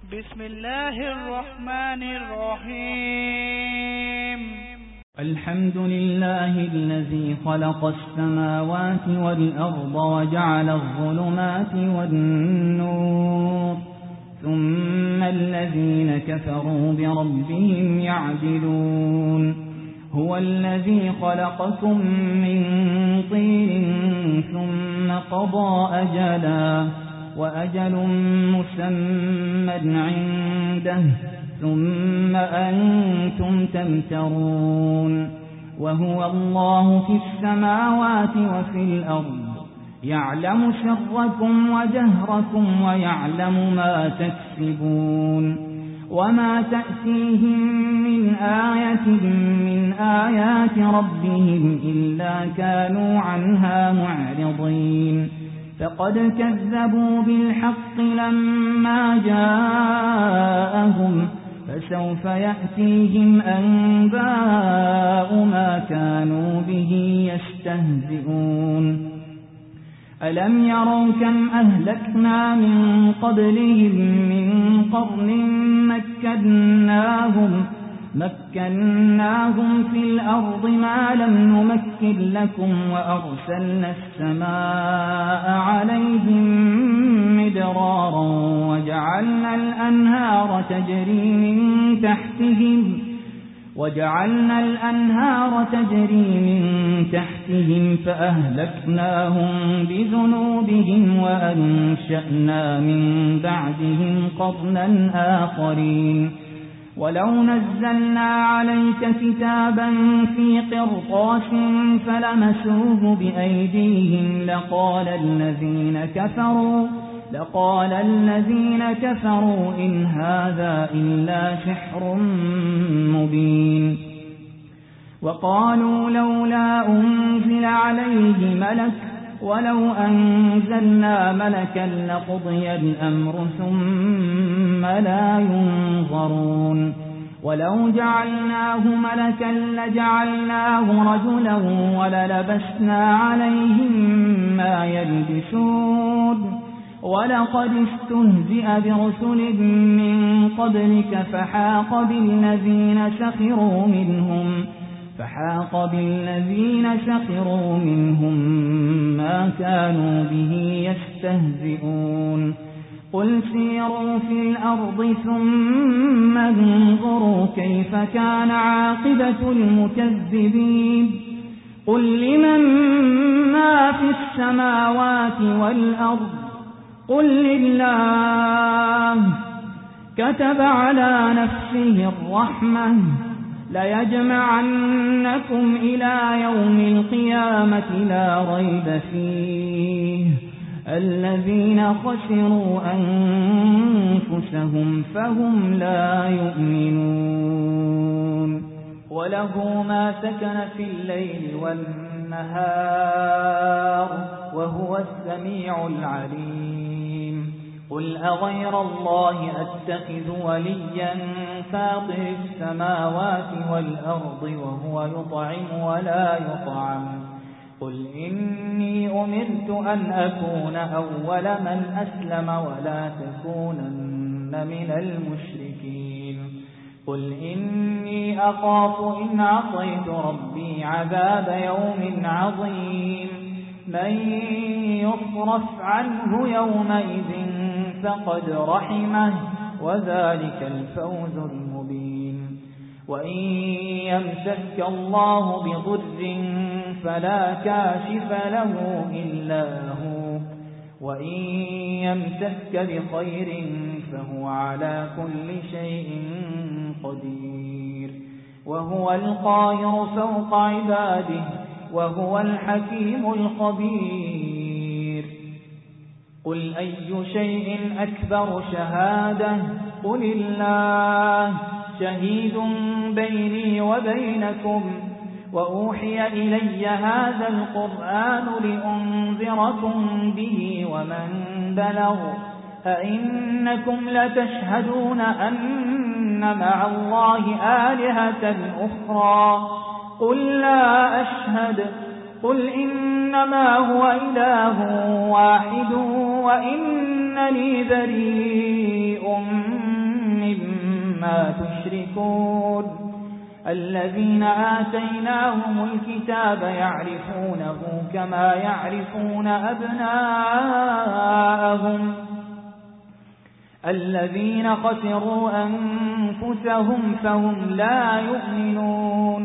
بسم الله الرحمن الرحيم. الحمد لله الذي خلق السماوات والأرض وجعل الظلمات والنور ثم الذين كفروا بربهم يعدلون. هو الذي خلقكم من طين ثم قضى أجلا وأجل مسمى عنده ثم أنتم تمترون. وهو الله في السماوات وفي الأرض يعلم سركم وجهركم ويعلم ما تكسبون. وما تأتيهم من آية من آيات ربهم إلا كانوا عنها معرضين. فقد كذبوا بالحق لما جاءهم فسوف يأتيهم أنباء ما كانوا به يستهزئون. ألم يروا كم أهلكنا من قبلهم من قرن مكناهم في الأرض ما لم نمكن لكم وأرسلنا السماء عليهم مدرارا وجعلنا الأنهار تجري من تحتهم فأهلكناهم بذنوبهم وأنشأنا من بعدهم قرنا آخرين. ولو نزلنا عليك كتابا في قرطاس فلمسوه بأيديهم لقال الذين كفروا إن هذا إلا سحر مبين. وقالوا لولا أنزل عليه ملك ولو أنزلنا ملكا لقضي الأمر ثم لا ينظرون. ولو جعلناه ملكا لجعلناه رجلا وللبسنا عليهم ما يلبسون. ولقد استهزئ برسل من قبلك فحاق بالذين سخروا منهم ما كانوا به يستهزئون. قل سيروا في الأرض ثم انظروا كيف كان عاقبة المكذبين. قل لمن ما في السماوات والأرض قل لله. كتب على نفسه الرحمة ليجمعنكم إلى يوم القيامة لا ريب فيه. الذين خسروا أنفسهم فهم لا يؤمنون. وله ما سكن في الليل والنهار وهو السميع العليم. قل أغير الله أتخذ وليا فاطر السماوات والأرض وهو يطعم ولا يطعم. قل إني أمرت أن أكون أول من أسلم ولا تكونن من المشركين. قل إني أخاف إن عصيت ربي عذاب يوم عظيم. من يصرف عنه يومئذ فقد رحمه وذلك الفوز المبين. وإن يمسك الله بضر فلا كاشف له إلا هو وإن يمسك بخير فهو على كل شيء قدير. وهو القاهر فوق عباده وهو الحكيم الخبير. قل أي شيء أكبر شهادة قل الله شهيد بيني وبينكم. وأوحي إلي هذا القرآن لأنذركم به ومن بلغ. أئنكم لتشهدون أن مع الله آلهة أخرى قل لا أشهد. قل إنما هو إله واحد وإنني بريء ما تشركون الذين آتيناهم الكتاب يعرفونه كما يعرفون أبناءهم الذين خسروا أنفسهم فهم لا يؤمنون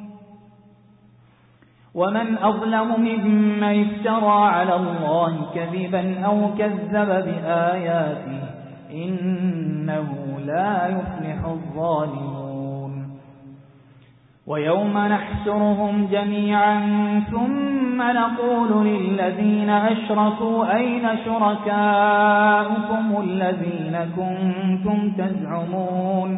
ومن أظلم ممن افترى على الله كذبا أو كذب بآياته إنه لا يفلح الظالمون ويوم نحشرهم جميعا ثم نقول للذين أشركوا أين شركاؤكم الذين كنتم تزعمون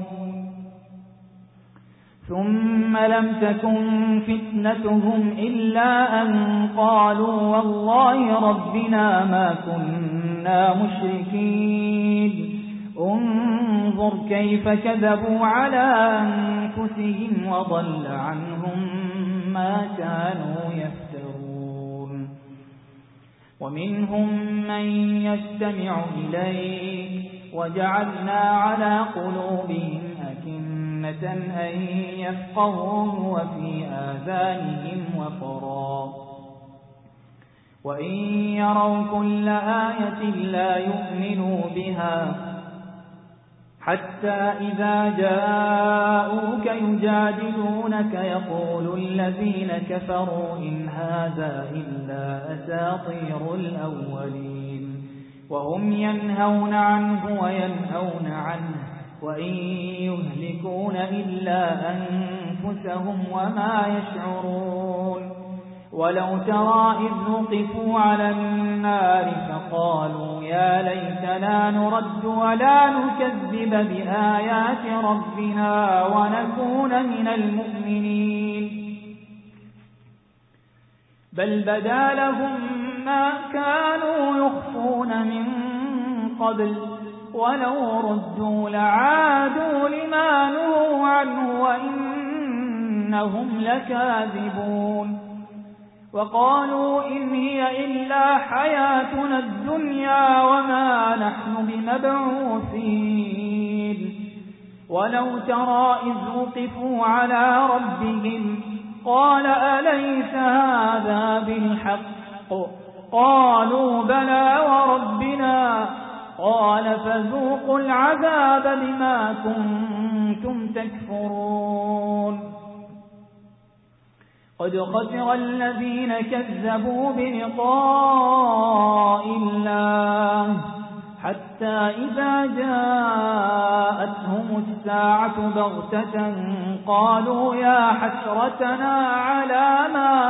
ثم لم تكن فتنتهم إلا أن قالوا والله ربنا ما كنا مشركين انظر كيف كذبوا على أنفسهم وضل عنهم ما كانوا يفترون ومنهم من يستمع إليك وجعلنا على قلوبهم أكنة أن يفقهوه وفي آذانهم وقرا وإن يروا كل آية لا يؤمنوا بها حتى إذا جاءوك يجادلونك يقول الذين كفروا إن هذا إلا أساطير الأولين وهم ينهون عنه وينهون عنه وإن يهلكون إلا أنفسهم وما يشعرون ولو ترى إذ وقفوا على النار فقالوا يا ليتنا نرد ولا نكذب بآيات ربنا ونكون من المؤمنين بل بدا لهم ما كانوا يخفون من قبل ولو ردوا لعادوا لما نهوا عنه وإنهم لكاذبون وقالوا إن هي إلا حياتنا الدنيا وما نحن بمبعوثين ولو ترى إذ وقفوا على ربهم قال أليس هذا بالحق قالوا بلى وربنا قال فذوقوا العذاب بما كنتم تكفرون قد خسر الذين كذبوا بلقاء الله حتى إذا جاءتهم الساعة بغتة قالوا يا حسرتنا على ما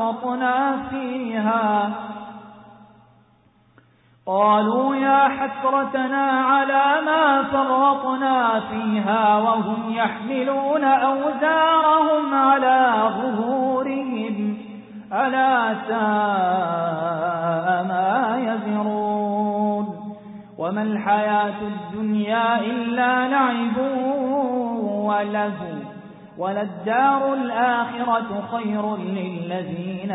فرطنا فيها وهم يحملون أوزارهم على ظهورهم ألا ساء ما يزرون وما الحياة الدنيا إلا لعب ولهو وللدار الآخرة خير للذين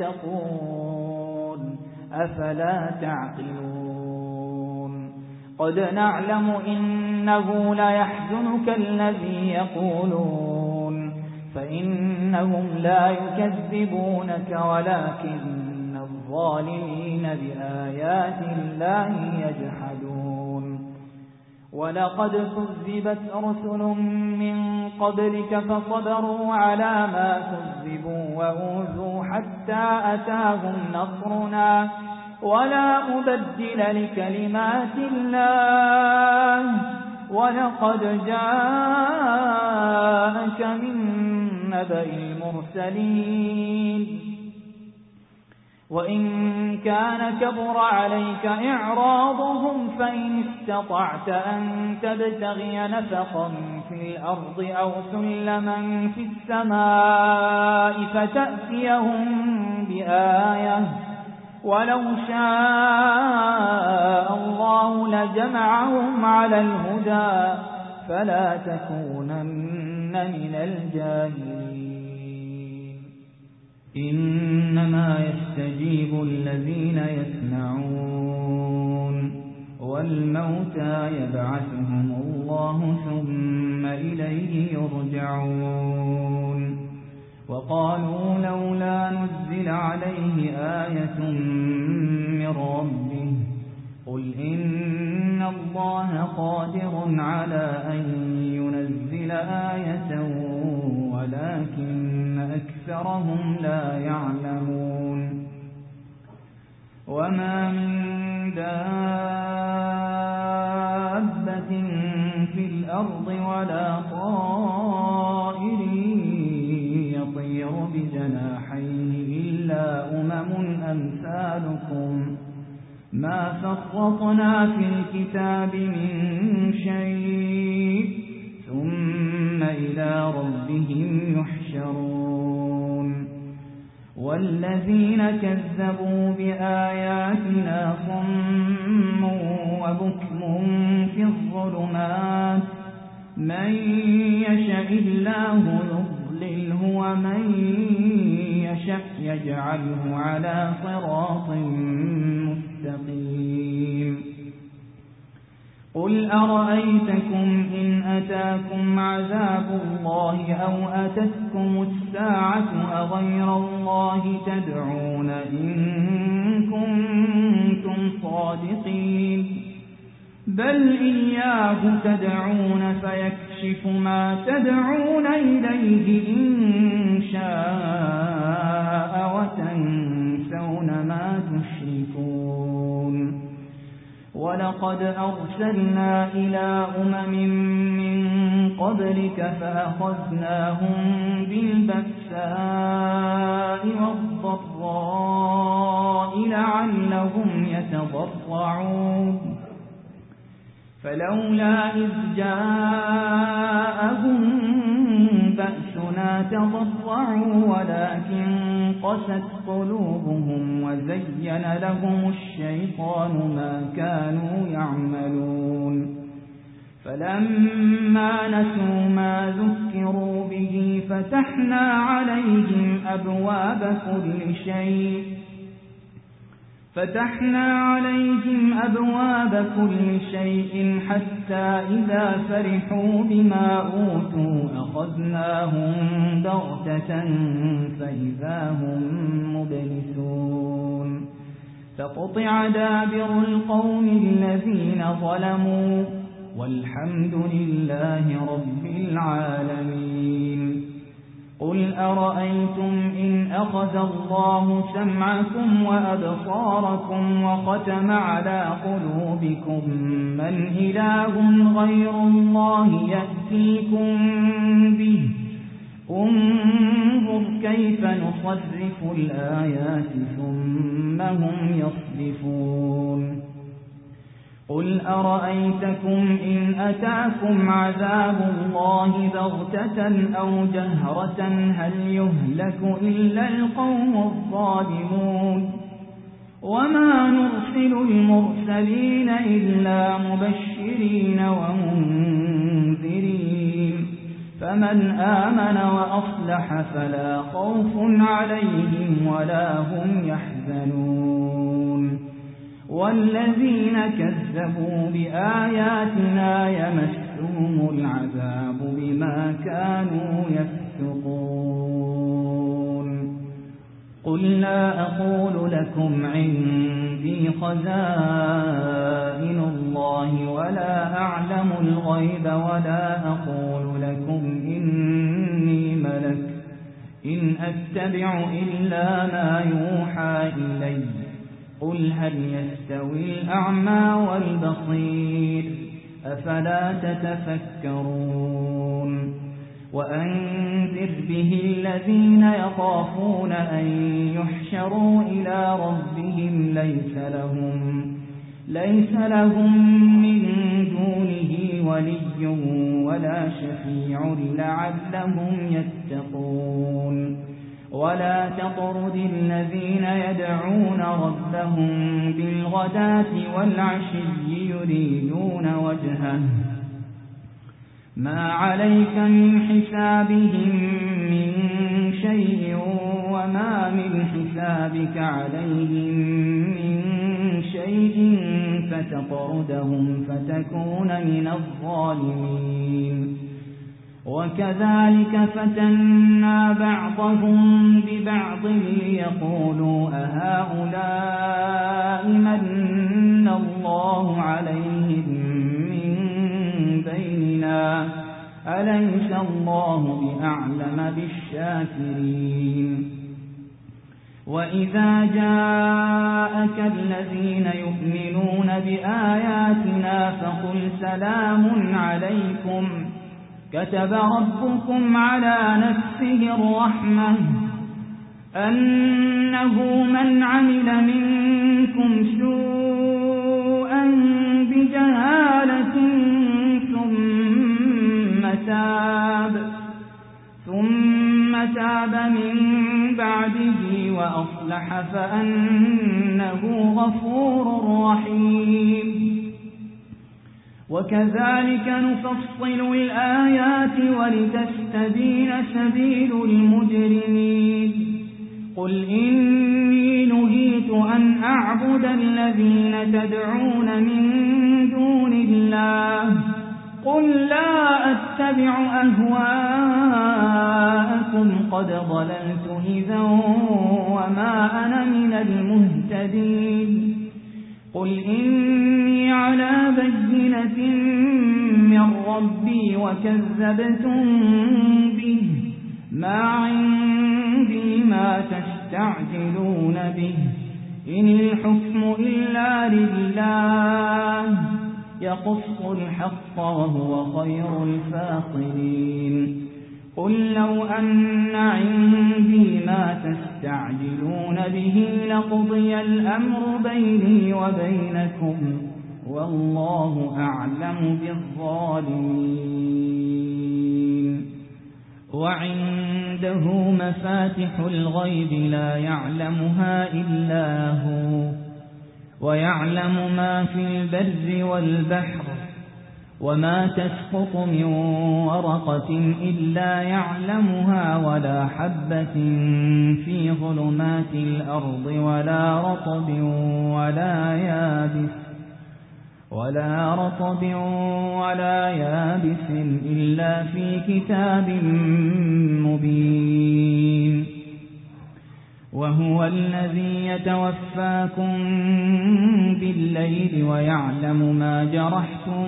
يتقون أفلا تعقلون قد نعلم إنه ليحزنك الذي يقولون فإنهم لا يكذبونك ولكن الظالمين بآيات الله يجحدون ولقد كذبت رسل من قبلك فصبروا على ما كذبوا وأوذوا حتى أتاهم نصرنا ولا مبدل لكلمات الله ولقد جاءك من نبأ المرسلين وإن كان كبر عليك إعراضهم فإن استطعت أن تبتغي نفقا في الأرض أو سلما في السماء فتأتيهم بآية ولو شاء الله لجمعهم على الهدى فلا تكونن من الجاهلين إنما يستجيب الذين يسمعون والموتى يبعثهم الله ثم إليه يرجعون وقالوا لولا نزل عليه آية من ربه قل إن الله قادر على أن ينزل آية ولكن أكثرهم لا يعلمون وما من دابة في الأرض ولا طائر يطير بجناحيه إلا أمثالكم ما فرطنا في الكتاب من شيء ثم إلى ربهم يحشرون والذين كذبوا بآياتنا صم وبكم في الظلمات من يشاء الله يضلله ومن يشاء يجعله على صراط مستقيم قل أرأيتكم إن أتاكم عذاب الله أو أتتكم الساعة أغير الله تدعون إن كنتم صادقين بل إياه تدعون فيكشف ما تدعون إليه إن شاء وتنسون ما تشركون ولقد أرسلنا إلى من قبلك فأخذناهم بالبأساء والضراء لعلهم يتضرعون فلولا إذ جاءهم بأسنا تضرعوا ولكن قست قلوبهم وزين لهم الشيطان ما كانوا يعملون فلما نسوا ما ذكروا به فتحنا عليهم أبواب كل شيء حتى إذا فرحوا بما أوتوا أخذناهم بغتة فإذا هم مبلسون فقطع دابر القوم الذين ظلموا والحمد لله رب العالمين قل أرأيتم إن أخذ الله سمعكم وأبصاركم وختم على قلوبكم من إله غير الله يأتيكم به انظر كيف نصرف الآيات ثم هم يصدفون قل أرأيتكم إن أتاكم عذاب الله بغتة أو جهرة هل يهلك إلا القوم الظالمون وما نرسل المرسلين إلا مبشرين ومنذرين فمن آمن وأصلح فلا خوف عليهم ولا هم يحزنون والذين كذبوا بآياتنا يمسهم العذاب بما كانوا يفسقون قل لا أقول لكم عندي خزائن الله ولا أعلم الغيب ولا أقول لكم إني ملك إن أتبع إلا ما يوحى إلي قل هل يستوي الأعمى والبصير أفلا تتفكرون وأنذر به الذين يخافون أن يحشروا إلى ربهم ليس لهم من دونه ولي ولا شفيع لعلهم يتقون ولا تطرد الذين يدعون ربهم بالغداة والعشي يريدون وجهه ما عليك من حسابهم من شيء وما من حسابك عليهم من شيء فتطردهم فتكون من الظالمين وكذلك فتنا بعضهم ببعض ليقولوا أهؤلاء من الله عليهم من بيننا أليس الله بأعلم بالشاكرين وإذا جاءك الذين يؤمنون بآياتنا فقل سلام عليكم كتب ربكم على نفسه الرحمة أنه من عمل منكم سوءا بجهالة ثم تاب من بعده وأصلح فأنه غفور رحيم وكذلك نفصل الآيات ولتستبين سبيل المجرمين قل إني نهيت أن أعبد الذين تدعون من دون الله قل لا أتبع أهواءكم قد ضللت إذا وما أنا من المهتدين قل إني على بينة من ربي وكذبتم به ما عندي ما تستعجلون به إن الحكم إلا لله يقص الحق وهو خير الفاصلين قل لو أن عندي ما تستعجلون به لقضي الأمر بيني وبينكم والله أعلم بالظالمين وعنده مفاتح الغيب لا يعلمها إلا هو ويعلم ما في البر والبحر وما تسقط من ورقة إلا يعلمها ولا حبة في ظلمات الأرض ولا رطب ولا يابس إلا في كتاب مبين وهو الذي يتوفاكم بالليل ويعلم ما جرحتم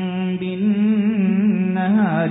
بالنهار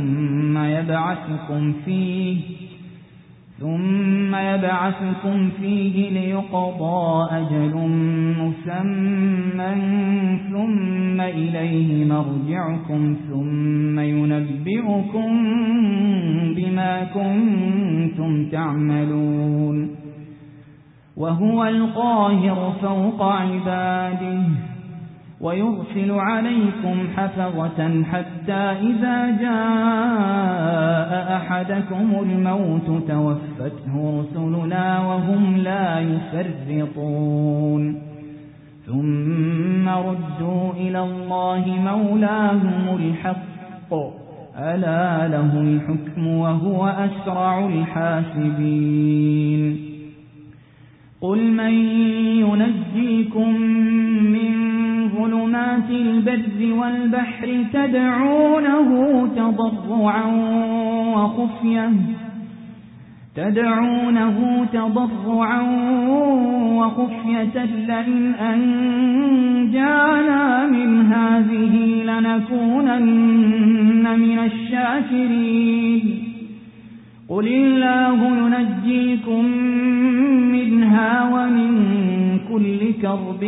ثم يبعثكم فيه ليقضى أجل مسمى ثم إليه مرجعكم ثم ينبئكم بما كنتم تعملون وهو القاهر فوق عباده ويرسل عليكم حفظة حتى إذا جاء أحدكم الموت توفته رسلنا وهم لا يفرطون ثم ردوا إلى الله مولاهم الحق ألا له الحكم وهو أسرع الحاسبين قل من ينجيكم من ظلمات البر والبحر تدعونه تضرعا وخفية لئن أنجانا من هذه لنكونن من الشاكرين قل الله ينجيكم منها ومن كل كرب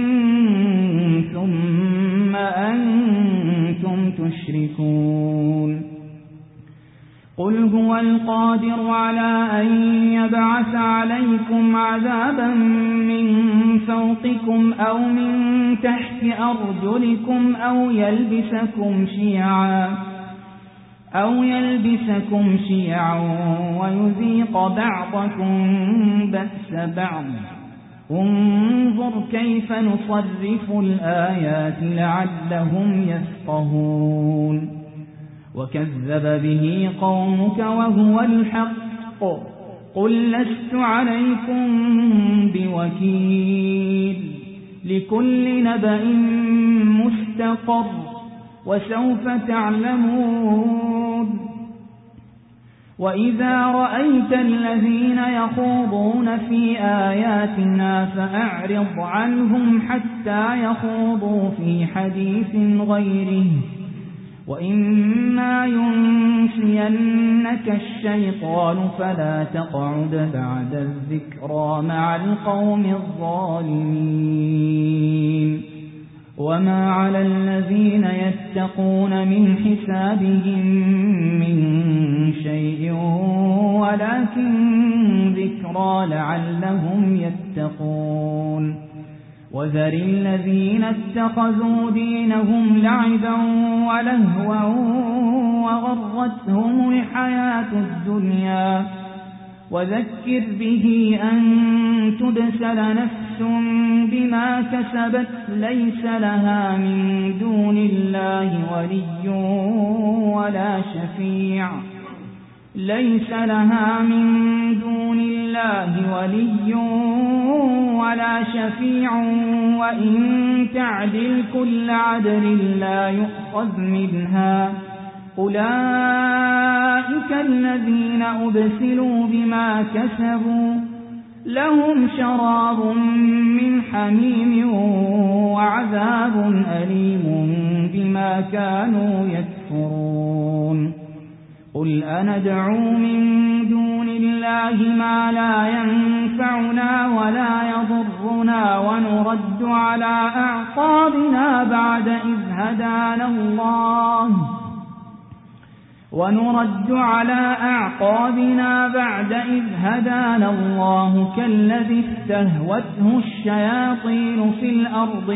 ثم أنتم تشركون قل هو القادر على أن يبعث عليكم عذابا من فوقكم أو من تحت أرجلكم أو يلبسكم شيعا ويذيق بعضكم بأس بعض انظر كيف نصرف الآيات لعلهم يفقهون وكذب به قومك وهو الحق قل لست عليكم بوكيل لكل نبأ مستقر وسوف تعلمون وإذا رأيت الذين يخوضون في آياتنا فأعرض عنهم حتى يخوضوا في حديث غيره وإما ينسينك الشيطان فلا تقعد بعد الذكرى مع القوم الظالمين وما على الذين يتقون من حسابهم من شيء ولكن ذكرى لعلهم يتقون وذر الذين اتخذوا دينهم لعبا ولهوا وغرتهم الحياة الدنيا وذكر به أن تبسل نفس بما كسبت ليس لها من دون الله ولي ولا شفيع وإن تعدل كل عدل لا يؤخذ منها أولئك الذين أبسلوا بما كسبوا لهم شراب من حميم وعذاب أليم بما كانوا يكفرون قل أندعو من دون الله ما لا ينفعنا ولا يضرنا ونرد على أعقابنا بعد إذ هدانا الله كالذي استهوته الشياطين في الأرض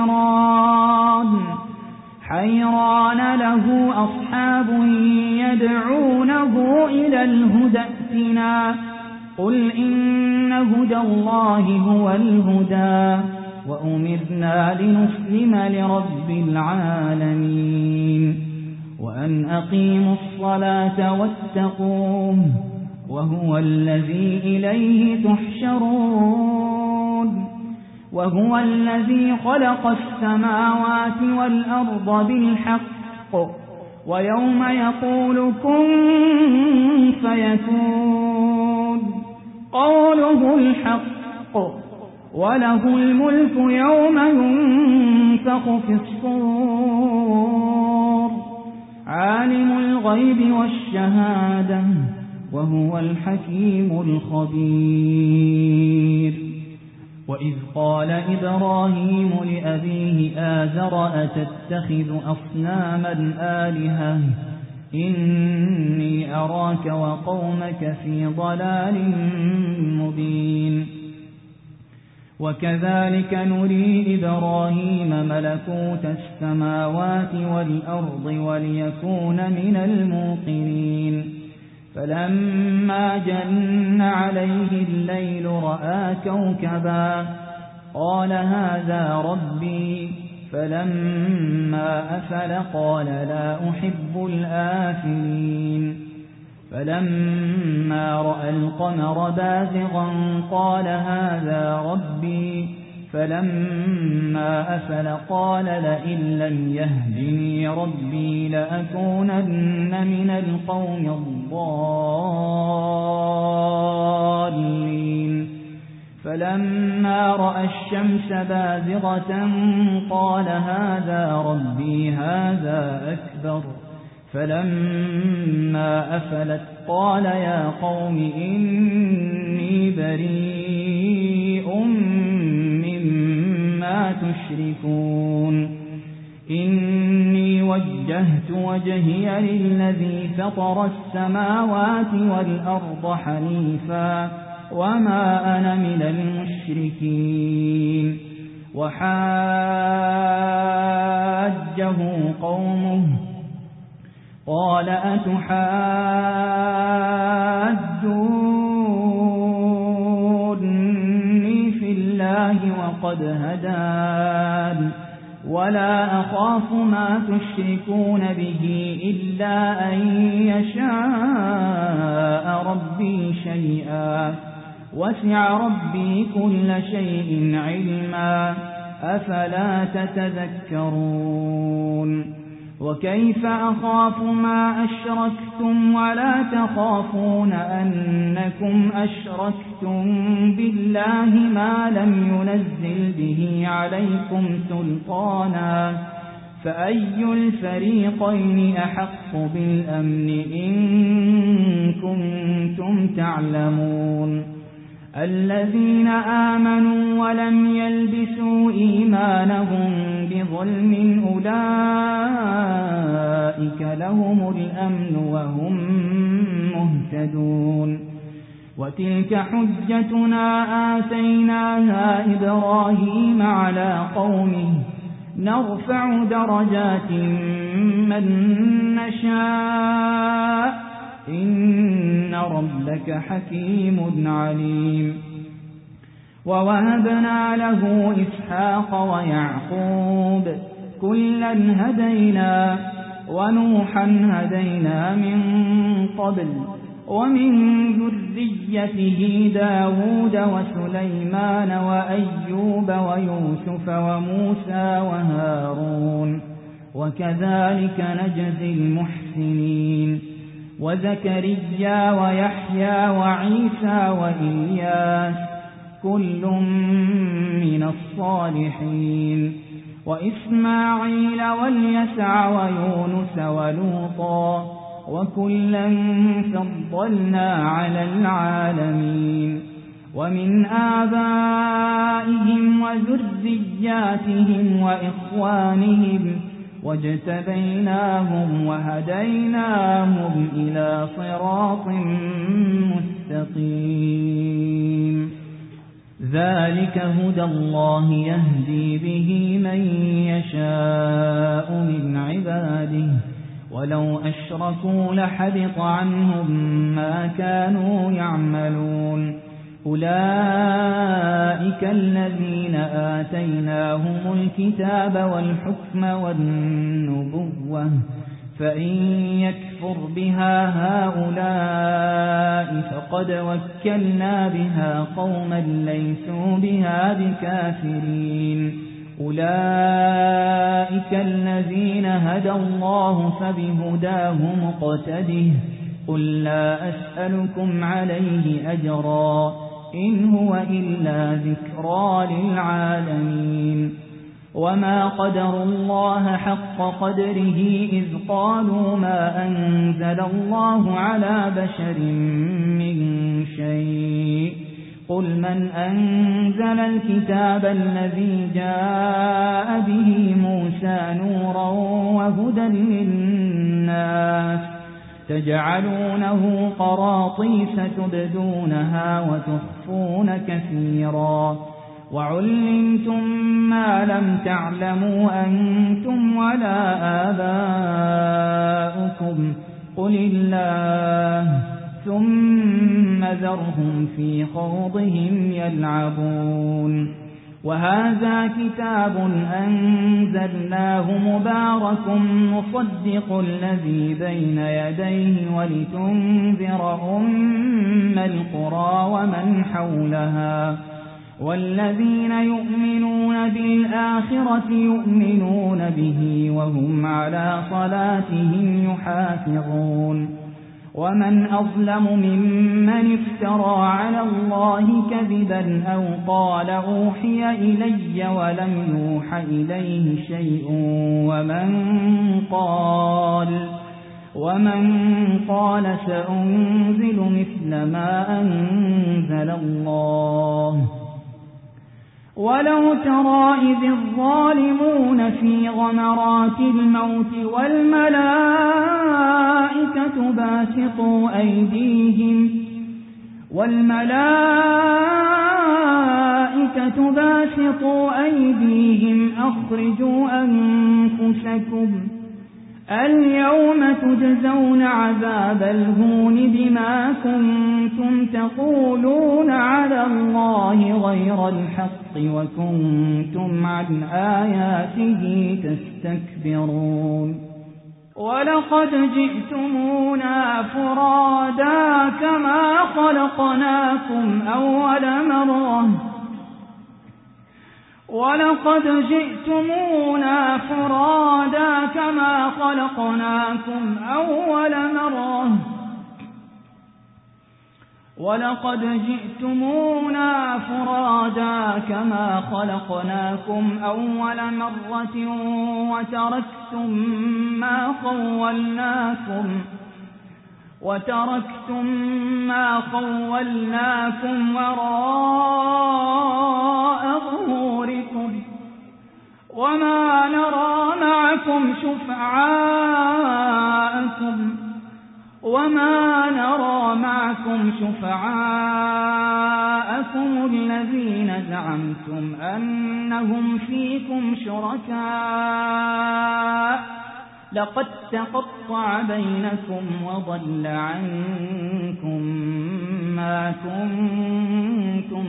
حيران له أصحاب يدعونه إلى الهدى ائتنا قل إن هدى الله هو الهدى وأمرنا لنسلم لرب العالمين وأن أقيموا الصلاة واتقوه وهو الذي إليه تحشرون وهو الذي خلق السماوات والأرض بالحق ويوم يقول كن فيكون قوله الحق وله الملك يوم ينفخ في الصور عالم الغيب والشهادة وهو الحكيم الخبير وإذ قال إبراهيم لأبيه آزر أتتخذ أصناما آلهة إني أراك وقومك في ضلال مبين وكذلك نري إبراهيم ملكوت السماوات والأرض وليكون من الموقنين فلما جن عليه الليل رأى كوكبا قال هذا ربي فلما أفل قال لا أحب الآفلين فلما رأى القمر بازغا قال هذا ربي فلما أفل قال لئن لم يهدني ربي لأكونن من القوم الضالين فلما رأى الشمس بازغة قال هذا ربي هذا أكبر فلما أفلت قال يا قوم إني بريء مما تشركون إني وجهت وجهي للذي فطر السماوات والأرض حنيفا وما أنا من المشركين وحاجه قومه قال أتحاجوني في الله وقد هدان ولا أخاف ما تشركون به إلا أن يشاء ربي شيئا وسع ربي كل شيء علما أفلا تتذكرون وكيف أخاف ما أشركتم ولا تخافون أنكم أشركتم بالله ما لم ينزل به عليكم سلطانا فأي الفريقين أحق بالأمن إن كنتم تعلمون الذين آمنوا ولم يلبسوا إيمانهم بظلم أولئك لهم الأمن وهم مهتدون وتلك حجتنا آتيناها إبراهيم على قومه نرفع درجات من نشاء إن ربك حكيم عليم ووهبنا له إسحاق ويعقوب كلا هدينا ونوحا هدينا من قبل ومن ذريته داود وسليمان وأيوب ويوسف وموسى وهارون وكذلك نجزي المحسنين وزكريا ويحيى وعيسى وإلياس كل من الصالحين وإسماعيل واليسع ويونس ولوطا وكلا فضلنا على العالمين ومن آبائهم وذرياتهم وإخوانهم واجتبيناهم وهديناهم إلى صراط مستقيم ذلك هدى الله يهدي به من يشاء من عباده ولو أشركوا لحبط عنهم ما كانوا يعملون أولئك الذين آتيناهم الكتاب والحكم والنبوة فإن يكفر بها هؤلاء فقد وكلنا بها قوما ليسوا بها بكافرين أولئك الذين هدى الله فبهداه مقتده قل لا أسألكم عليه أجرا إن هو إلا ذكرى للعالمين وما قدروا الله حق قدره إذ قالوا ما أنزل الله على بشر من شيء قل من أنزل الكتاب الذي جاء به موسى نورا وهدى للناس تجعلونه قراطيس تبدونها وتخفون كثيرا وعلمتم ما لم تعلموا أنتم ولا آباؤكم قل الله ثم ذرهم في خوضهم يلعبون وهذا كتاب أنزلناه مبارك مصدق الذي بين يديه ولتنذر أم القرى ومن حولها والذين يؤمنون بالآخرة يؤمنون به وهم على صلاتهم يحافظون ومن أظلم ممن افترى على الله كذبا أو قال أوحي إلي ولم يوح إليه شيء ومن قال سأنزل مثل ما أنزل الله ولو ترى إذ الظالمون في غمرات الموت والملائكة باسطوا أيديهم أخرجوا أنفسكم اليوم تجزون عذاب الهون بما كنتم تقولون على الله غير الحق وكنتم عن آياته تستكبرون ولقد جئتمونا فرادا كما خلقناكم أول مرة ولقد جئتمونا فرادا كما خلقناكم أول مرة وتركتم ما خولناكم وراء ظهوركم وما نرى معكم شفعاءكم الذين زعمتم أنهم فيكم شركاء لقد تقطع بينكم وضل عنكم ما كنتم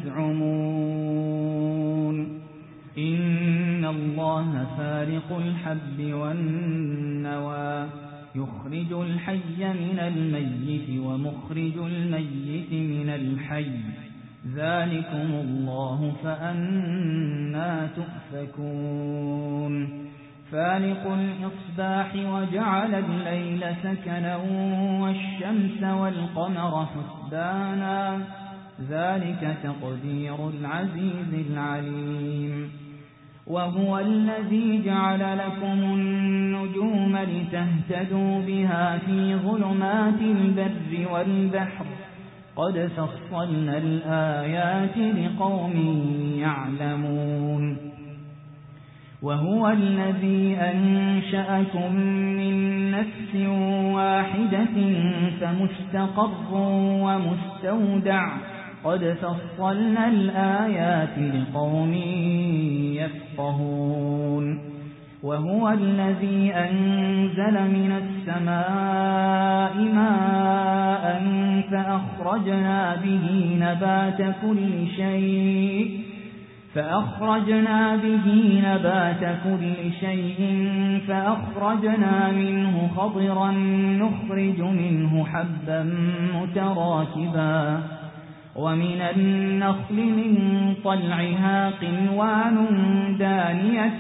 تزعمون إن الله فارق الحب والنوى يخرج الحي من الميت ومخرج الميت من الحي ذلكم الله فأنى تؤفكون فالق الإصباح وجعل الليل سكنا والشمس والقمر حسبانا ذلك تقدير العزيز العليم وهو الذي جعل لكم النجوم لتهتدوا بها في ظلمات البر والبحر قد فصلنا الآيات لقوم يعلمون وهو الذي أنشأكم من نفس واحدة فمستقر ومستودع قد فصلنا الآيات لقوم يفقهون وهو الذي أنزل من السماء ماء فأخرجنا به نبات كل شيء فأخرجنا منه خضرا نخرج منه حبا متراكبا ومن النخل من طلعها قنوان دانية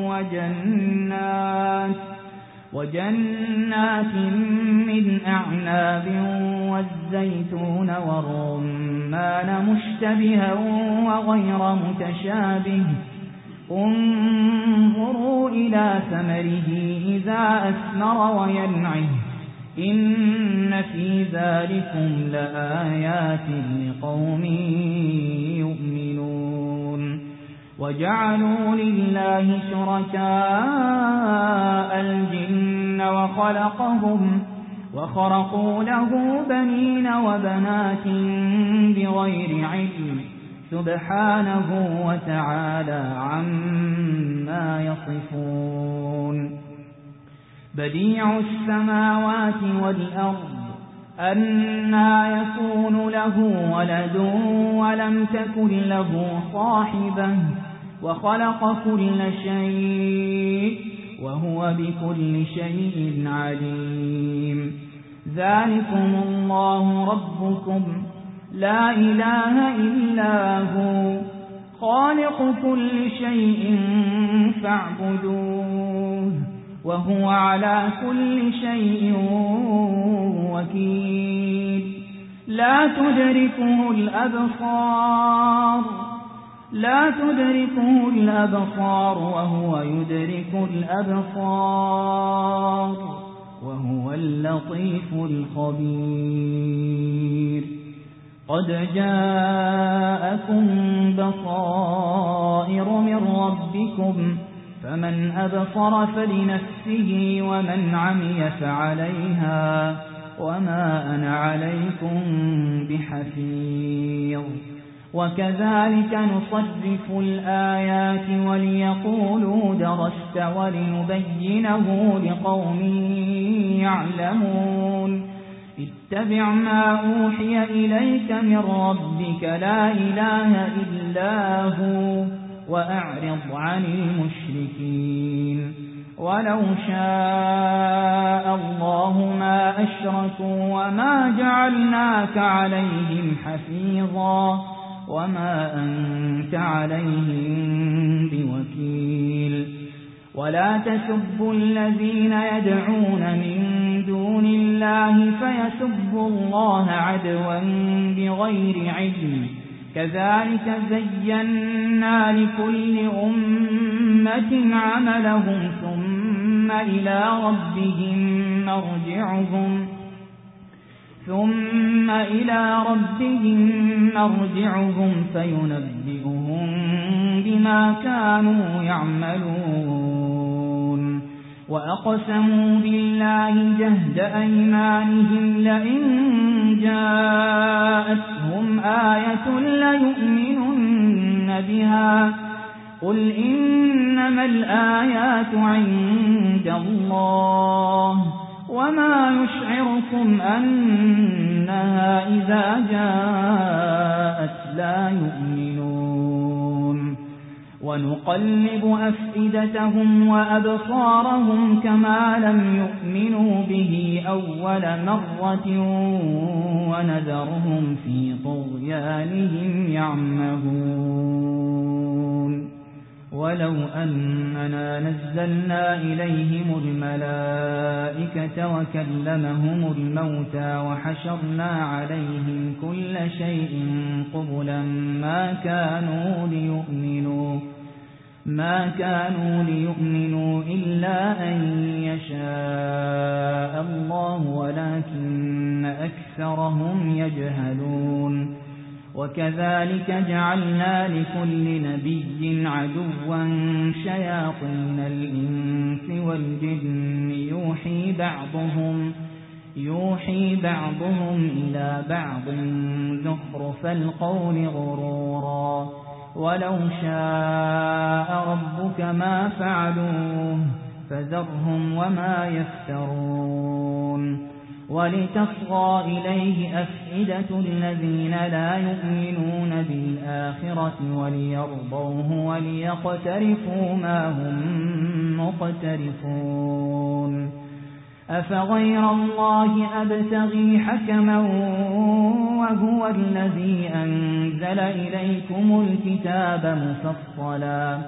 وجنات من أعناب والزيتون والرمان مشتبها وغير متشابه انظروا إلى ثمره إذا أثمر وينعه إن في ذلكم لآيات لقوم يؤمنون وجعلوا لله شركاء الجن وخرقوا له بنين وبنات بغير علم سبحانه وتعالى عما يصفون بديع السماوات والأرض أنى يكون له ولد ولم تكن له صاحبة وخلق كل شيء وهو بكل شيء عليم ذلكم الله ربكم لا إله إلا هو خالق كل شيء فاعبدوه وهو على كل شيء وكيل لا تدركه الأبصار وهو يدرك الأبصار وهو اللطيف الخبير قد جاءكم بصائر من ربكم فمن أبصر فلنفسه ومن عمي فعليها وما أنا عليكم بحفيظ وكذلك نصرف الآيات وليقولوا درست ولنبينه لقوم يعلمون اتبع ما أوحي إليك من ربك لا إله إلا هو وأعرض عن المشركين ولو شاء الله ما أشركوا وما جعلناك عليهم حفيظا وما أنت عليهم بوكيل ولا تسبوا الذين يدعون من دون الله فيسبوا الله عدوا بغير علم كذلك زينا لكل أمة عملهم ثم إلى ربهم مرجعهم فينبئهم بما كانوا يعملون وأقسموا بالله جهد أيمانهم لئن جاءتهم آية ليؤمنن بها قل إنما الآيات عند الله وما يشعركم أنها إذا جاءت لا يؤمنون ونقلب أفئدتهم وأبصارهم كما لم يؤمنوا به أول مرة ونذرهم في طغيانهم يعمهون ولو أننا نزلنا إليهم الملائكة وكلمهم الموتى وحشرنا عليهم كل شيء قبلا ما كانوا ليؤمنوا إلا أن يشاء الله ولكن أكثرهم يجهلون وكذلك جعلنا لكل نبي عدوا شياطين الإنس والجن يوحي بعضهم إلى بعض زخرف القول غرورا ولو شاء ربك ما فعلوه فذرهم وما يفترون ولتصغى إليه أفئدة الذين لا يؤمنون بالآخرة وليرضوه وليقترفوا ما هم مقترفون أفغير الله أبتغي حكما وهو الذي أنزل إليكم الكتاب مفصلا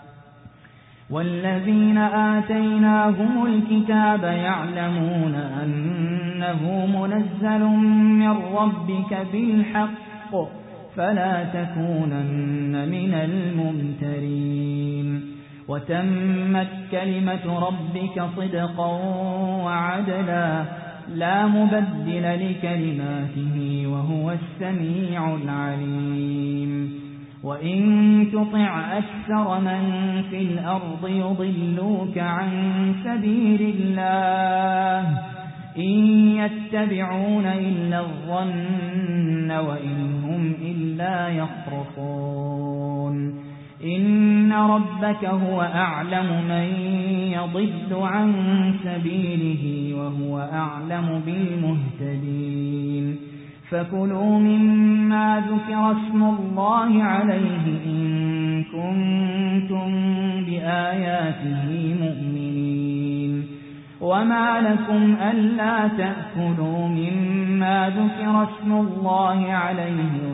والذين آتيناهم الكتاب يعلمون أنه منزل من ربك بالحق فلا تكونن من الممترين وتمت كلمة ربك صدقا وعدلا لا مبدل لكلماته وهو السميع العليم وإن تطع أكثر من في الأرض يضلوك عن سبيل الله إن يتبعون إلا الظن وإن هم إلا يخرصون إن ربك هو أعلم من يضل عن سبيله وهو أعلم بالمهتدين فكلوا مما ذكر اسم الله عليه إن كنتم بآياته مؤمنين وما لكم ألا تأكلوا مما ذكر اسم الله عليه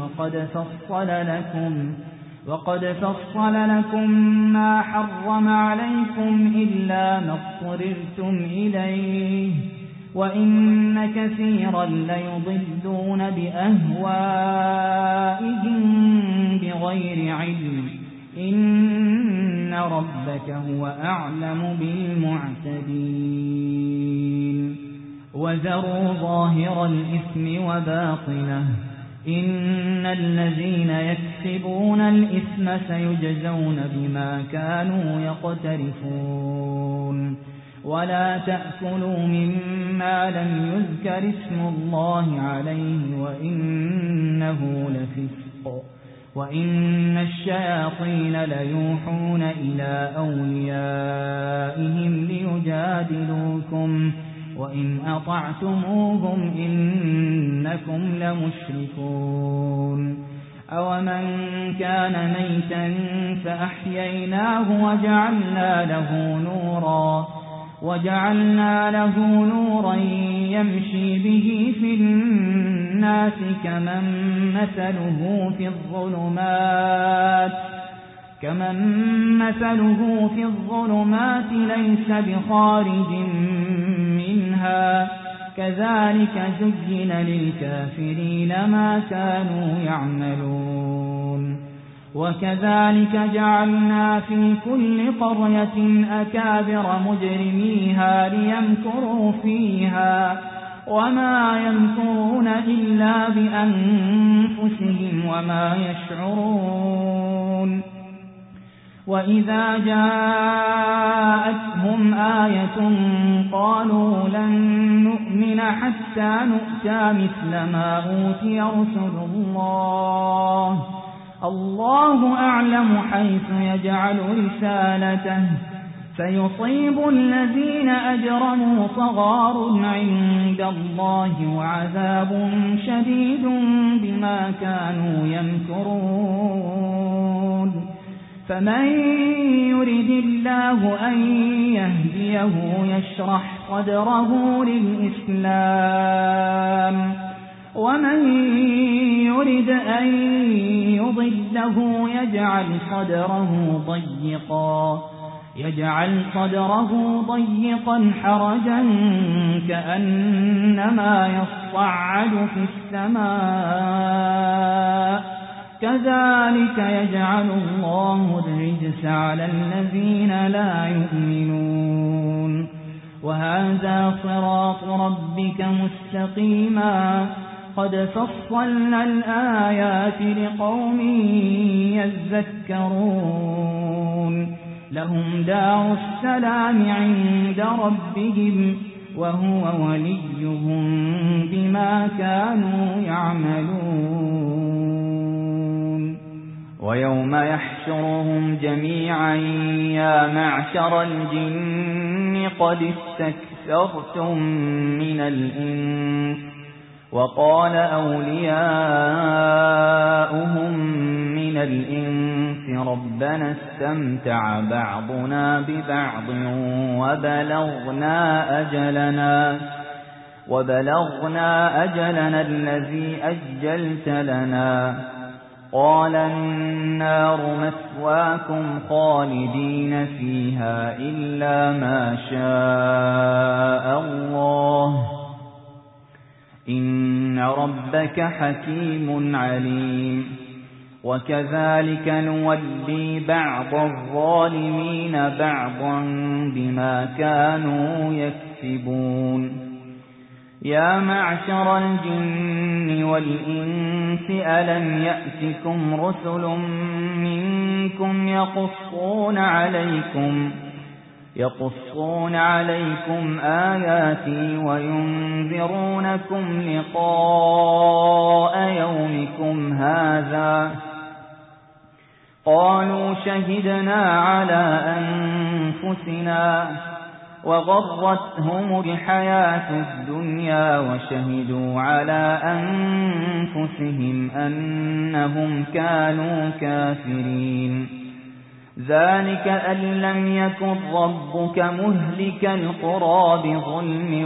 وقد فصل لكم ما حرم عليكم إلا ما اضطررتم إليه وإن كثيرا ليضلون بأهوائهم بغير علم إن ربك هو أعلم بالمعتدين وذروا ظاهر الإثم وباطنه إن الذين يكسبون الإثم سيجزون بما كانوا يقترفون ولا تأكلوا مما لم يذكر اسم الله عليه وإنه لفسق وإن الشياطين ليوحون إلى أوليائهم ليجادلوكم وإن أطعتموهم إنكم لمشركون أومن كان ميتا فأحييناه وجعلنا له نورا يمشي به في الناس الناس كمن مثله في الظلمات ليس بخارج منها كذلك زين للكافرين ما كانوا يعملون وكذلك جعلنا في كل قرية أكابر مجرميها ليمكروا فيها وما يمكرون إلا بأنفسهم وما يشعرون وإذا جاءتهم آية قالوا لن نؤمن حتى نؤتى مثل ما أوتي رسل الله أعلم حيث يجعل رسالته فيصيب الذين أجرموا صغار عند الله وعذاب شديد بما كانوا يمكرون فمن يرد الله أن يهديه يشرح صدره للإسلام ومن يرد أن يضله يجعل صدره ضيقا حرجا كأنما يصعد في السماء كذلك يجعل الله الرجس على الذين لا يؤمنون وهذا صراط ربك مستقيما قد فصلنا الآيات لقوم يذكرون لهم دار السلام عند ربهم وهو وليهم بما كانوا يعملون ويوم يحشرهم جميعا يا معشر الجن قد استكثرتم من الإنس وقال أولياؤهم من الإنس ربنا استمتع بعضنا ببعض وبلغنا أجلنا الذي أجلت لنا قال النار مثواكم خالدين فيها إلا ما شاء الله إن ربك حكيم عليم وكذلك نولي بعض الظالمين بعضا بما كانوا يكسبون يا معشر الجن والإنس ألم يأتكم رسل منكم يقصون عليكم آياتي وينذرونكم لقاء يومكم هذا قالوا شهدنا على أنفسنا وغرتهم الحياة الدنيا وشهدوا على أنفسهم أنهم كانوا كافرين ذلك أن لم يكن ربك مهلك القرى بظلم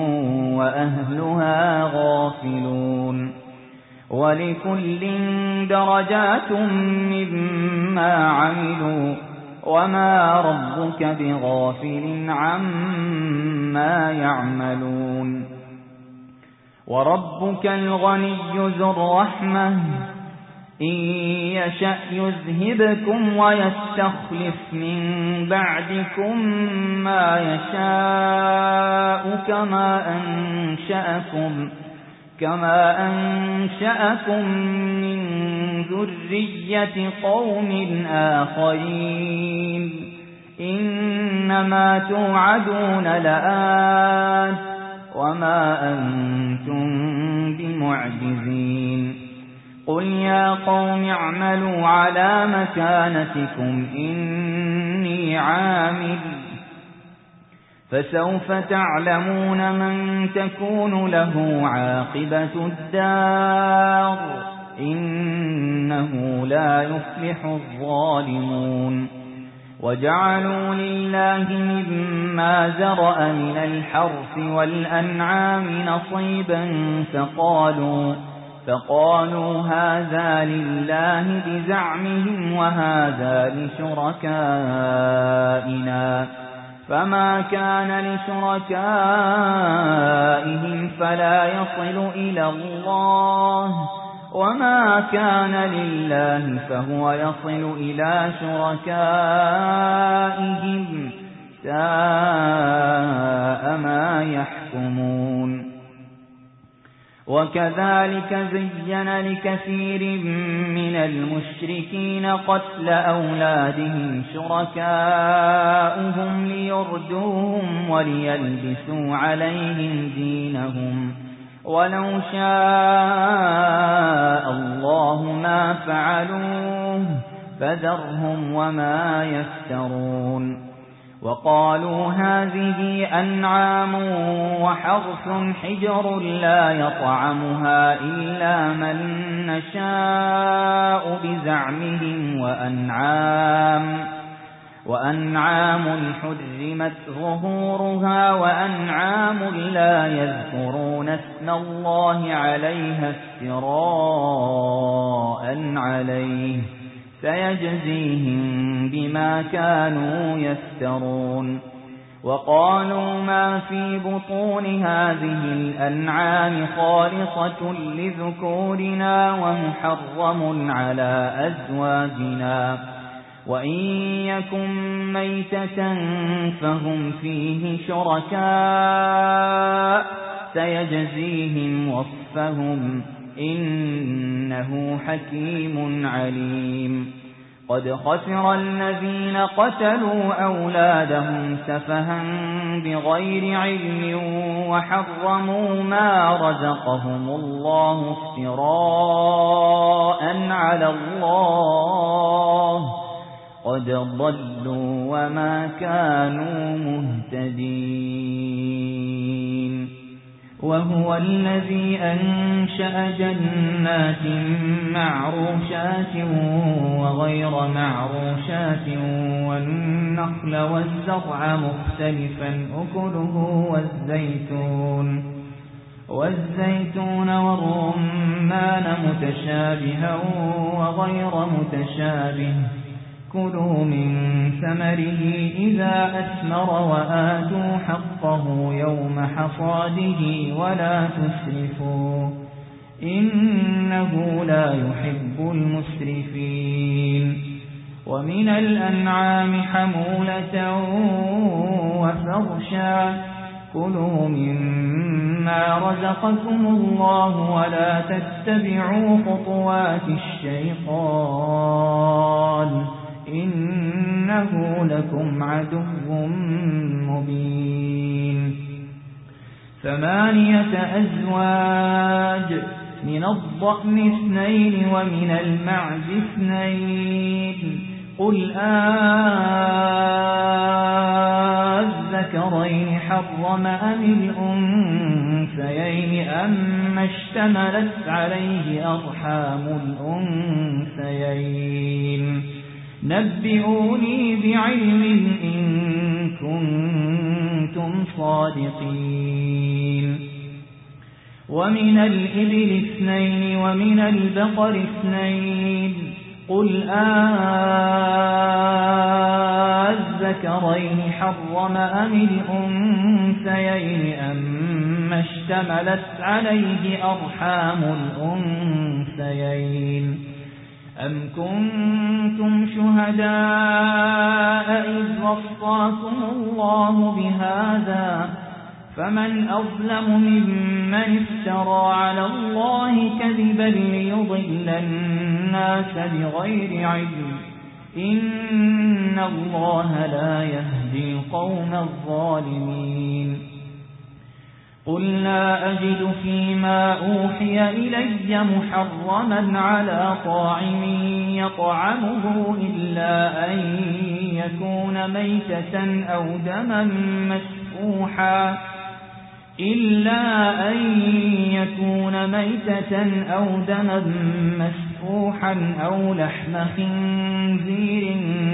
وأهلها غافلون ولكل درجات مما عملوا وما ربك بغافل عما يعملون وربك الغني ذو الرحمة إن يشأ يذهبكم ويستخلف من بعدكم ما يشاء كما أنشأكم من ذرية قوم آخرين إنما توعدون لآت وما أنتم بمعجزين قل يا قوم اعملوا على مكانتكم إني عامل فسوف تعلمون من تكون له عاقبة الدار إنه لا يفلح الظالمون وجعلوا لله مما ذرأ من الحرث والأنعام نصيبا فقالوا هذا لله بزعمهم وهذا لشركائنا فما كان لشركائهم فلا يصل إلى الله وما كان لله فهو يصل إلى شركائهم ساء ما يحكمون وكذلك زين لكثير من المشركين قتل أولادهم شركاؤهم ليردوهم وليلبسوا عليهم دينهم ولو شاء الله ما فعلوه فذرهم وما يفترون وقالوا هذه أنعام وحرث حجر لا يطعمها إلا من نشاء بزعمهم وأنعام حرمت ظهورها وأنعام لا يذكرون اسم الله عليها افتراء عليه سيجزيهم بما كانوا يفترون وقالوا ما في بطون هذه الأنعام خالصة لذكورنا ومحرم على أزواجنا وإن يكن ميتة فهم فيه شركاء سيجزيهم وصفهم إنه حكيم عليم قد خسر الذين قتلوا أولادهم سفها بغير علم وحرموا ما رزقهم الله افتراء على الله قد ضلوا وما كانوا مهتدين وهو الذي أنشأ جنات معروشات وغير معروشات والنخل والزرع مختلفا أكله والزيتون والرمان متشابها وغير متشابه كلوا من ثمره إذا أثمر وآتوا حقه يوم حصاده ولا تسرفوا إنه لا يحب المسرفين ومن الأنعام حمولة وفرشا كلوا مما رزقكم الله ولا تتبعوا خطوات الشيطان إنه لكم عدو مبين 8 أزواج من الضأن 2 ومن المعز 2 قل الذكرين حرم أم الأنثيين أما اشتملت عليه أرحام الأنثيين نبئوني بعلم إن كنتم صادقين ومن الإبل 2 ومن البقر 2 قل الذكرين حرم أم الأنثيين أما اشتملت عليه أرحام الأنثيين أم كنتم شهداء إذ وصاكم الله بهذا فمن أظلم ممن افترى على الله كذبا ليضل الناس بغير علم إن الله لا يهدي القوم الظالمين قل لا أجد فيما أوحي إلي محرما على طاعم يطعمه إلا أن يكون ميتة أو دما مسفوحا مسفوحا أو لحم خنزير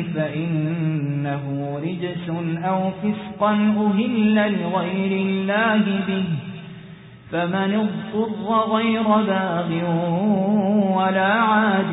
فإنه رجس أو فسقا أهل لغير الله به فمن اضطر غير باغ ولا عاد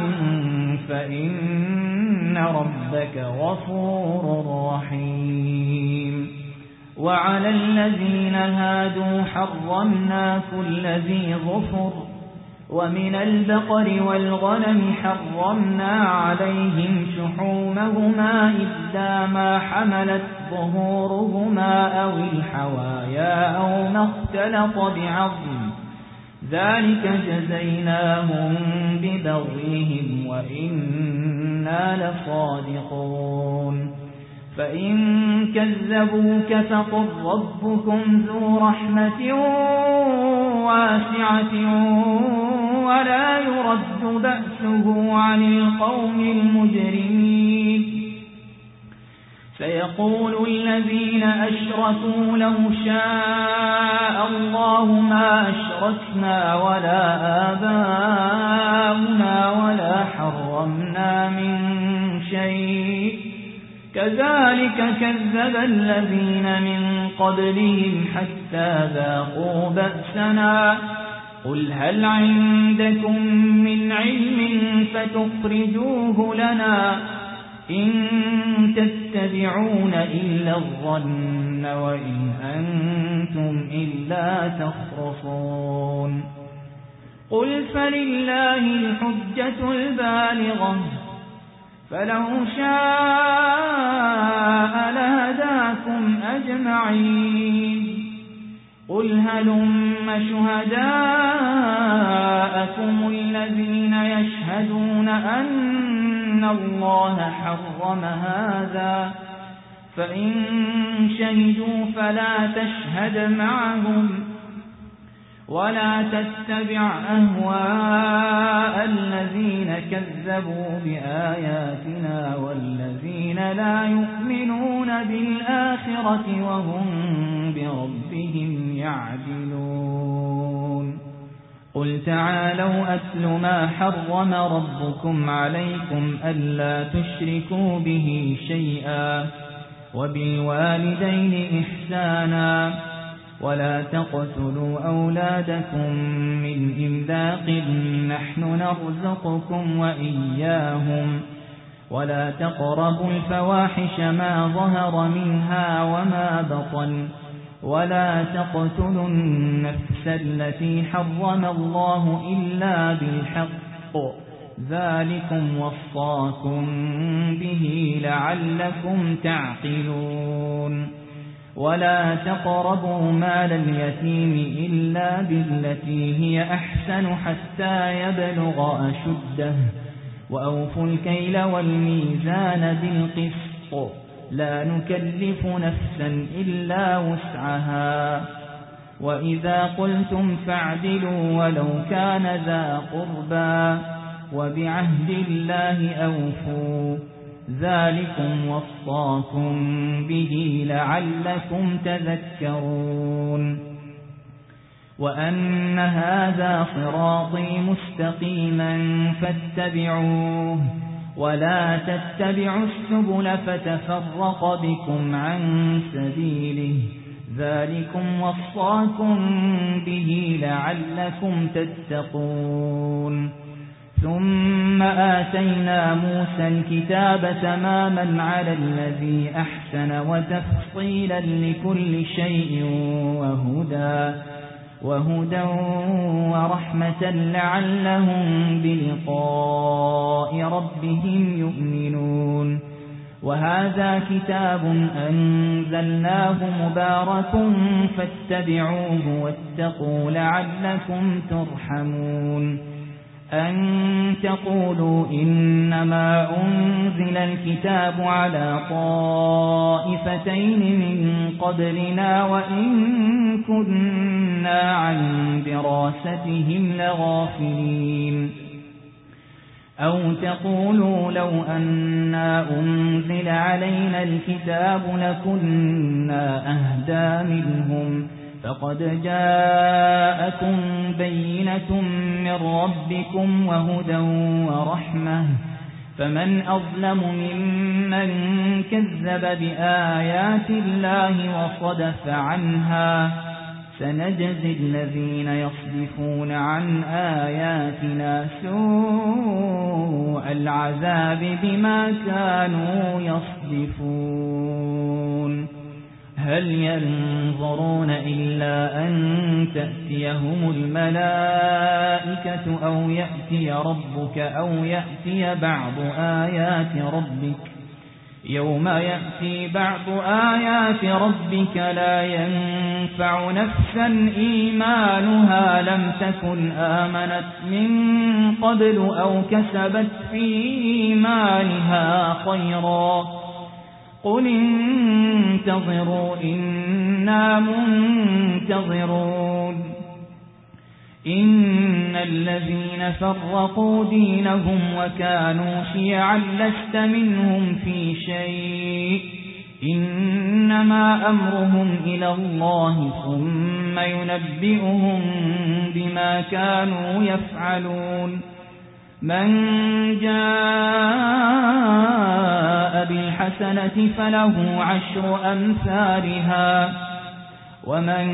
فإن ربك غفور رحيم. وعلى الذين هادوا حرمنا كل ذي ظفر ومن البقر والغنم حرمنا عليهم شحومهما إلا ما حملت ظهورهما أو الحوايا أو ما اختلط بعظم ذلك جزيناهم ببغيهم وإنا لصادقون. فإن كذبوك فقل ربكم ذو رحمة واسعة ولا يرد بأسه عن القوم المجرمين. سيقول الذين أشركوا لو شاء الله ما أشركنا ولا آباؤنا ولا حرمنا من شيء كذلك كذب الذين من قبلهم حتى ذاقوا بأسنا قل هل عندكم من علم فتخرجوه لنا إن تتبعون إلا الظن وإن أنتم إلا تخرصون. قل فلله الحجة البالغة فلو شاء لهداكم أجمعين. قل هلم شهداءكم الذين يشهدون أن الله حرم هذا فإن شهدوا فلا تشهد معهم ولا تتبع أهواء الذين كذبوا بآياتنا والذين لا يؤمنون بالآخرة وهم بربهم يعدلون. قل تعالوا أتل ما حرم ربكم عليكم ألا تشركوا به شيئا وبالوالدين إحسانا ولا تقتلوا أولادكم من إملاق نحن نرزقكم وإياهم ولا تقربوا الفواحش ما ظهر منها وما بطن ولا تقتلوا النفس التي حرم الله إلا بالحق ذلكم وصاكم به لعلكم تعقلون. ولا تقربوا مال اليتيم إلا بالتي هي أحسن حتى يبلغ أشده وأوفوا الكيل والميزان بالقسط لا نكلف نفسا إلا وسعها وإذا قلتم فاعدلوا ولو كان ذا قربى وبعهد الله أوفوا ذلكم وصاكم به لعلكم تذكرون. وأن هذا صراطي مستقيما فاتبعوه ولا تتبعوا السبل فتفرق بكم عن سبيله ذلكم وصاكم به لعلكم تتقون. ثم آتينا موسى الكتاب تماما على الذي أحسن وتفصيلا لكل شيء وهدى ورحمة لعلهم بلقاء ربهم يؤمنون. وهذا كتاب أنزلناه مبارك فاتبعوه واتقوا لعلكم ترحمون. أن تقولوا إنما أنزل الكتاب على طائفتين من قبلنا وإن كنا عن دراستهم لغافلين. أو تقولوا لو أنا أنزل علينا الكتاب لكنا أهدى منهم فقد جاءكم بينة من ربكم وهدى ورحمة فمن أظلم ممن كذب بآيات الله وصدف عنها سنجزي الذين يصدفون عن آياتنا سوء العذاب بما كانوا يصدفون هل ينظرون إلا أن تأتيهم الملائكة أو يأتي ربك أو يأتي بعض آيات ربك يوم يأتي بعض آيات ربك لا ينفع نفسا إيمانها لم تكن آمنت من قبل أو كسبت في إيمانها خيرا قل انتظروا إنا منتظرون إن الذين فرقوا دينهم وكانوا شيعا لست منهم في شيء إنما أمرهم إلى الله ثم ينبئهم بما كانوا يفعلون من جاء بالحسنة فله 10 أمثالها ومن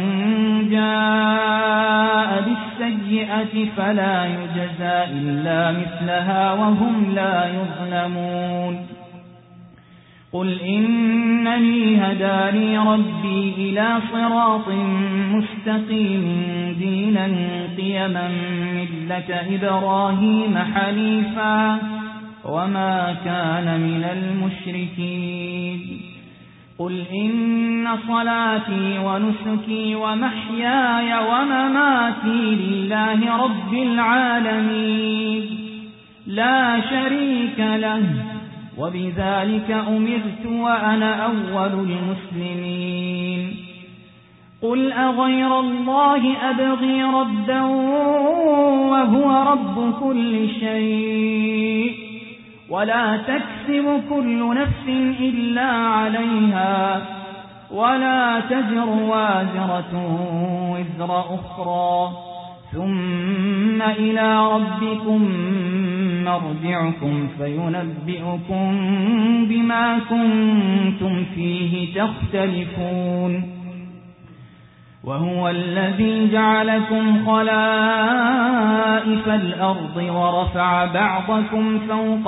جاء بالسيئة فلا يجزى إلا مثلها وهم لا يظلمون قل إنني هداني ربي إلى صراط مستقيم دينا قيما ملة إبراهيم حنيفا وما كان من المشركين قل إن صلاتي ونسكي ومحياي ومماتي لله رب العالمين لا شريك له وبذلك أمرت وأنا أول المسلمين قل أغير الله أبغي ربا وهو رب كل شيء ولا تكسب كل نفس إلا عليها ولا تزر وازرة وزر أخرى ثم إلى ربكم مرجعكم فينبئكم بما كنتم فيه تختلفون وهو الذي جعلكم خلائف الأرض ورفع بعضكم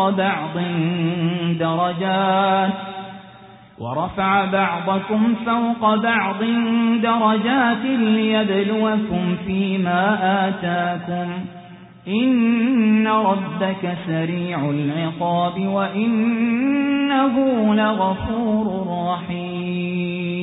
فوق بعض درجات ليبلوكم فيما آتاكم إن ربك سريع العقاب وإنه لغفور رحيم